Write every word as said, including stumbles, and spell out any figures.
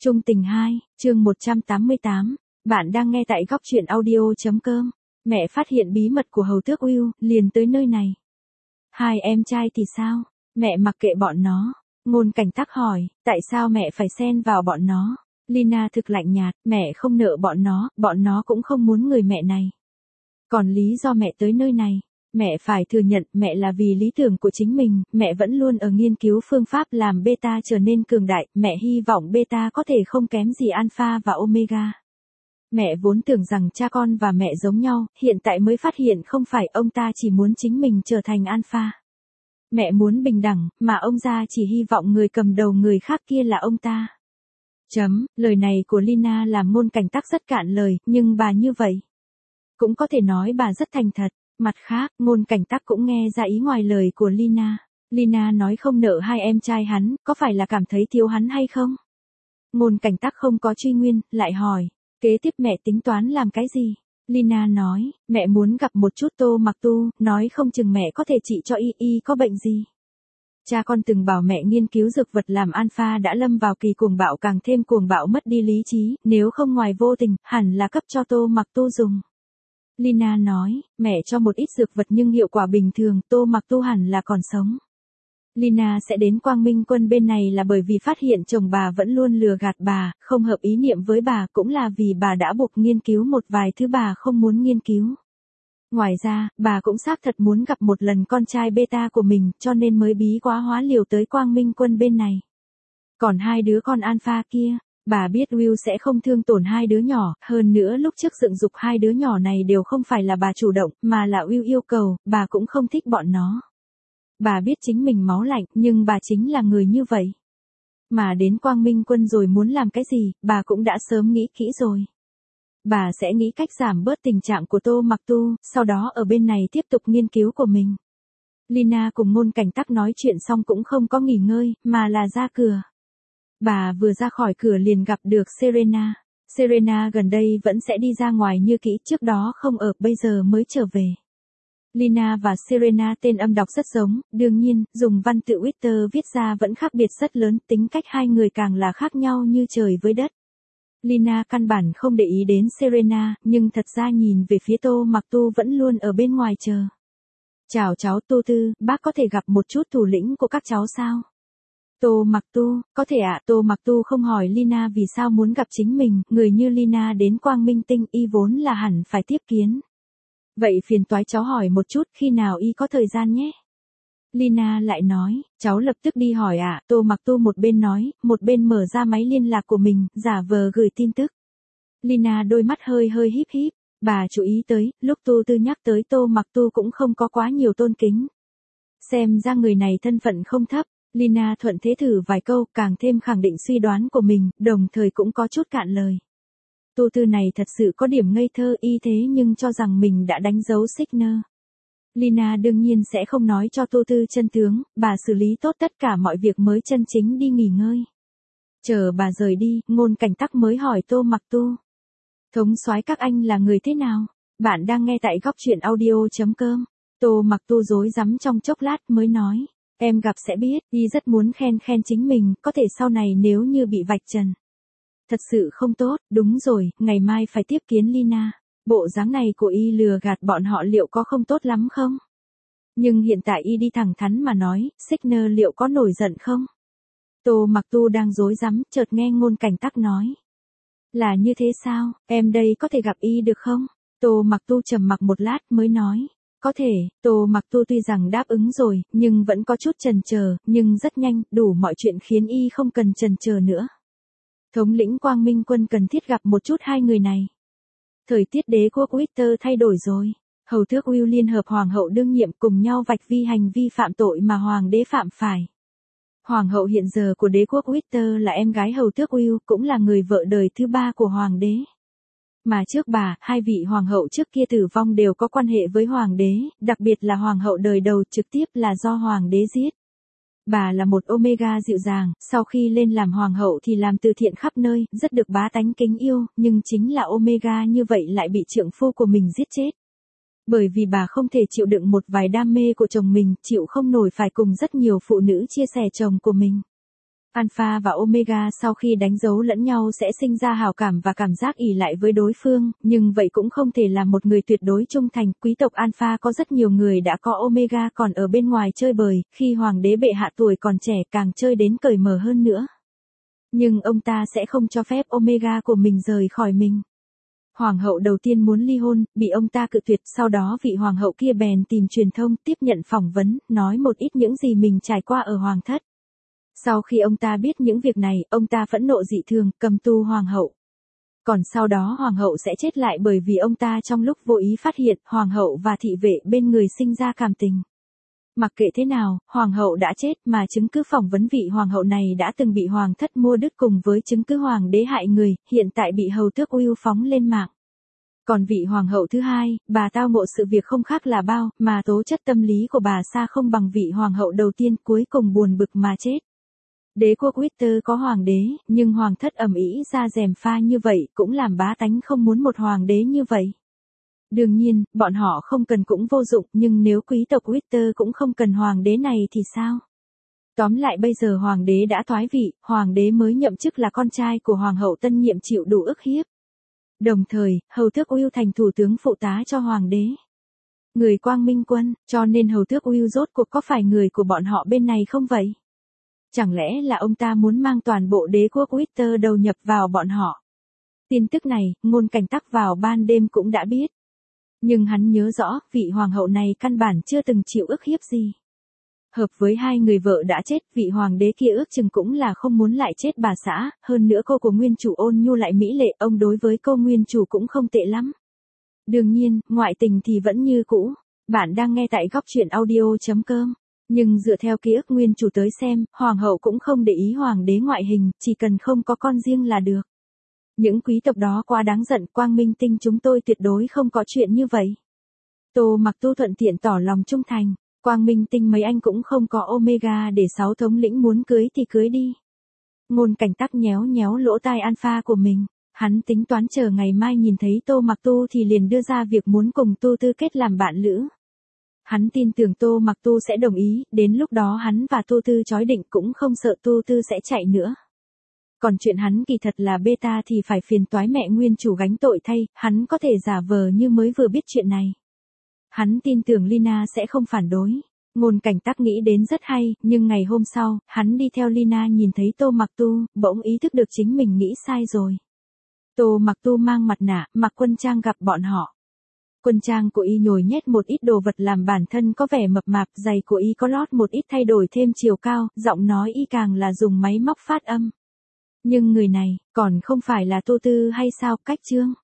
Trung tình hai, chương một trăm tám mươi tám. Bạn đang nghe tại góc truyện audio.com. Mẹ phát hiện bí mật của hầu tước Will, liền tới nơi này. Hai em trai thì sao? Mẹ mặc kệ bọn nó. Ngôn Cảnh Tắc hỏi, tại sao mẹ phải xen vào bọn nó? Lina thực lạnh nhạt, mẹ không nợ bọn nó, bọn nó cũng không muốn người mẹ này. Còn lý do mẹ tới nơi này? Mẹ phải thừa nhận, mẹ là vì lý tưởng của chính mình, mẹ vẫn luôn ở nghiên cứu phương pháp làm beta trở nên cường đại, mẹ hy vọng beta có thể không kém gì alpha và omega. Mẹ vốn tưởng rằng cha con và mẹ giống nhau, hiện tại mới phát hiện không phải, ông ta chỉ muốn chính mình trở thành alpha. Mẹ muốn bình đẳng, mà ông già chỉ hy vọng người cầm đầu người khác kia là ông ta. Chấm, lời này của Lina làm Ngôn Cảnh Tắc rất cạn lời, nhưng bà như vậy. Cũng có thể nói bà rất thành thật. Mặt khác, Ngôn Cảnh Tắc cũng nghe ra ý ngoài lời của Lina. Lina nói không nợ hai em trai hắn, có phải là cảm thấy thiếu hắn hay không? Ngôn Cảnh Tắc không có truy nguyên, lại hỏi, kế tiếp mẹ tính toán làm cái gì? Lina nói, mẹ muốn gặp một chút Tô Mặc Tu, nói không chừng mẹ có thể trị cho y, y có bệnh gì. Cha con từng bảo mẹ nghiên cứu dược vật làm alpha đã lâm vào kỳ cuồng bạo, càng thêm cuồng bạo mất đi lý trí, nếu không ngoài vô tình, hẳn là cấp cho Tô Mặc Tu dùng. Lina nói, mẹ cho một ít dược vật nhưng hiệu quả bình thường, Tô Mặc Tu hẳn là còn sống. Lina sẽ đến Quang Minh Quân bên này là bởi vì phát hiện chồng bà vẫn luôn lừa gạt bà, không hợp ý niệm với bà, cũng là vì bà đã buộc nghiên cứu một vài thứ bà không muốn nghiên cứu. Ngoài ra, bà cũng xác thật muốn gặp một lần con trai beta của mình, cho nên mới bí quá hóa liều tới Quang Minh Quân bên này. Còn hai đứa con alpha kia, bà biết Will sẽ không thương tổn hai đứa nhỏ, hơn nữa lúc trước dựng dục hai đứa nhỏ này đều không phải là bà chủ động, mà là Will yêu cầu, bà cũng không thích bọn nó. Bà biết chính mình máu lạnh, nhưng bà chính là người như vậy. Mà đến Quang Minh Quân rồi muốn làm cái gì, bà cũng đã sớm nghĩ kỹ rồi. Bà sẽ nghĩ cách giảm bớt tình trạng của Tô Mặc Tu, sau đó ở bên này tiếp tục nghiên cứu của mình. Lina cùng Ngôn Cảnh Tắc nói chuyện xong cũng không có nghỉ ngơi, mà là ra cửa. Bà vừa ra khỏi cửa liền gặp được Serena. Serena gần đây vẫn sẽ đi ra ngoài như kỹ, trước đó không ở, bây giờ mới trở về. Lina và Serena tên âm đọc rất giống, đương nhiên, dùng văn tự Twitter viết ra vẫn khác biệt rất lớn, tính cách hai người càng là khác nhau như trời với đất. Lina căn bản không để ý đến Serena, nhưng thật ra nhìn về phía Tô Mặc Tu vẫn luôn ở bên ngoài chờ. Chào cháu Tô Tư, bác có thể gặp một chút thủ lĩnh của các cháu sao? Tô Mặc Tu, có thể ạ. À, Tô Mặc Tu không hỏi Lina vì sao muốn gặp chính mình, người như Lina đến Quang Minh Tinh y vốn là hẳn phải tiếp kiến. Vậy phiền toái cháu hỏi một chút, khi nào y có thời gian nhé? Lina lại nói, cháu lập tức đi hỏi ạ. À. Tô Mặc Tu một bên nói, một bên mở ra máy liên lạc của mình, giả vờ gửi tin tức. Lina đôi mắt hơi hơi híp híp, bà chú ý tới, lúc Tu Tư nhắc tới Tô Mặc Tu cũng không có quá nhiều tôn kính. Xem ra người này thân phận không thấp. Lina thuận thế thử vài câu, càng thêm khẳng định suy đoán của mình, đồng thời cũng có chút cạn lời. Tô Tư này thật sự có điểm ngây thơ y thế nhưng cho rằng mình đã đánh dấu Signer. Lina đương nhiên sẽ không nói cho Tô Tư chân tướng, bà xử lý tốt tất cả mọi việc mới chân chính đi nghỉ ngơi. Chờ bà rời đi, Ngôn Cảnh Tắc mới hỏi Tô Mặc Tu. Thống soái các anh là người thế nào? Bạn đang nghe tại góc truyện audio.com. Tô Mặc Tu rối rắm trong chốc lát mới nói. Em gặp sẽ biết, y rất muốn khen khen chính mình, có thể sau này nếu như bị vạch trần. Thật sự không tốt, đúng rồi, ngày mai phải tiếp kiến Lina. Bộ dáng này của y lừa gạt bọn họ liệu có không tốt lắm không? Nhưng hiện tại y đi thẳng thắn mà nói, Signer liệu có nổi giận không? Tô Mặc Tu đang rối rắm, chợt nghe Ngôn Cảnh Tắc nói. Là như thế sao, em đây có thể gặp y được không? Tô Mặc Tu trầm mặc một lát mới nói. Có thể, Tô Mặc Tu tuy rằng đáp ứng rồi, nhưng vẫn có chút chần chờ, nhưng rất nhanh, đủ mọi chuyện khiến y không cần chần chờ nữa. Thống lĩnh Quang Minh Quân cần thiết gặp một chút hai người này. Thời tiết đế quốc Winter thay đổi rồi. Hầu tước Will liên hợp hoàng hậu đương nhiệm cùng nhau vạch vi hành vi phạm tội mà hoàng đế phạm phải. Hoàng hậu hiện giờ của đế quốc Winter là em gái hầu tước Will, cũng là người vợ đời thứ ba của hoàng đế. Mà trước bà, hai vị hoàng hậu trước kia tử vong đều có quan hệ với hoàng đế, đặc biệt là hoàng hậu đời đầu trực tiếp là do hoàng đế giết. Bà là một Omega dịu dàng, sau khi lên làm hoàng hậu thì làm từ thiện khắp nơi, rất được bá tánh kính yêu, nhưng chính là Omega như vậy lại bị trượng phu của mình giết chết. Bởi vì bà không thể chịu đựng một vài đam mê của chồng mình, chịu không nổi phải cùng rất nhiều phụ nữ chia sẻ chồng của mình. Alpha và Omega sau khi đánh dấu lẫn nhau sẽ sinh ra hào cảm và cảm giác ỷ lại với đối phương, nhưng vậy cũng không thể là một người tuyệt đối trung thành. Quý tộc Alpha có rất nhiều người đã có Omega còn ở bên ngoài chơi bời, khi hoàng đế bệ hạ tuổi còn trẻ càng chơi đến cởi mở hơn nữa. Nhưng ông ta sẽ không cho phép Omega của mình rời khỏi mình. Hoàng hậu đầu tiên muốn ly hôn, bị ông ta cự tuyệt, sau đó vị hoàng hậu kia bèn tìm truyền thông, tiếp nhận phỏng vấn, nói một ít những gì mình trải qua ở hoàng thất. Sau khi ông ta biết những việc này, ông ta phẫn nộ dị thường, cầm tù hoàng hậu. Còn sau đó hoàng hậu sẽ chết lại bởi vì ông ta trong lúc vô ý phát hiện, hoàng hậu và thị vệ bên người sinh ra cảm tình. Mặc kệ thế nào, hoàng hậu đã chết mà chứng cứ phỏng vấn vị hoàng hậu này đã từng bị hoàng thất mua đứt cùng với chứng cứ hoàng đế hại người, hiện tại bị hầu tước Will phóng lên mạng. Còn vị hoàng hậu thứ hai, bà tao ngộ sự việc không khác là bao, mà tố chất tâm lý của bà xa không bằng vị hoàng hậu đầu tiên, cuối cùng buồn bực mà chết. Đế quốc Winter có hoàng đế, nhưng hoàng thất ầm ĩ ra gièm pha như vậy cũng làm bá tánh không muốn một hoàng đế như vậy. Đương nhiên, bọn họ không cần cũng vô dụng, nhưng nếu quý tộc Winter cũng không cần hoàng đế này thì sao? Tóm lại bây giờ hoàng đế đã thoái vị, hoàng đế mới nhậm chức là con trai của hoàng hậu tân nhiệm chịu đủ ức hiếp. Đồng thời, hầu tước Will thành thủ tướng phụ tá cho hoàng đế. Người Quang Minh quân, cho nên hầu tước Will rốt cuộc có phải người của bọn họ bên này không vậy? Chẳng lẽ là ông ta muốn mang toàn bộ đế quốc Winter đầu nhập vào bọn họ? Tin tức này, Ngôn Cảnh Tắc vào ban đêm cũng đã biết. Nhưng hắn nhớ rõ, vị hoàng hậu này căn bản chưa từng chịu ức hiếp gì. Hợp với hai người vợ đã chết, vị hoàng đế kia ước chừng cũng là không muốn lại chết bà xã, hơn nữa cô của nguyên chủ Ôn Nhu lại mỹ lệ, ông đối với cô nguyên chủ cũng không tệ lắm. Đương nhiên, ngoại tình thì vẫn như cũ. Bạn đang nghe tại góc truyện audio chấm com. Nhưng dựa theo ký ức nguyên chủ tới xem, hoàng hậu cũng không để ý hoàng đế ngoại hình, chỉ cần không có con riêng là được. Những quý tộc đó quá đáng giận, Quang Minh Tinh chúng tôi tuyệt đối không có chuyện như vậy. Tô Mặc Tu thuận tiện tỏ lòng trung thành, Quang Minh Tinh mấy anh cũng không có Omega để sáu thống lĩnh muốn cưới thì cưới đi. Ngôn Cảnh Tắc nhéo nhéo lỗ tai Alpha của mình, hắn tính toán chờ ngày mai nhìn thấy Tô Mặc Tu thì liền đưa ra việc muốn cùng Tu Tư kết làm bạn lữ. Hắn tin tưởng Tô Mặc Tu sẽ đồng ý, đến lúc đó hắn và Tu Tư chói định cũng không sợ Tu Tư sẽ chạy nữa. Còn chuyện hắn kỳ thật là beta thì phải phiền toái mẹ nguyên chủ gánh tội thay, hắn có thể giả vờ như mới vừa biết chuyện này. Hắn tin tưởng Lina sẽ không phản đối. Ngôn Cảnh Tắc nghĩ đến rất hay, nhưng ngày hôm sau, hắn đi theo Lina nhìn thấy Tô Mặc Tu, bỗng ý thức được chính mình nghĩ sai rồi. Tô Mặc Tu mang mặt nạ, mặc quân trang gặp bọn họ. Quân trang của y nhồi nhét một ít đồ vật làm bản thân có vẻ mập mạp, giày của y có lót một ít thay đổi thêm chiều cao, giọng nói y càng là dùng máy móc phát âm. Nhưng người này, còn không phải là Tu Tư hay sao, cách chương.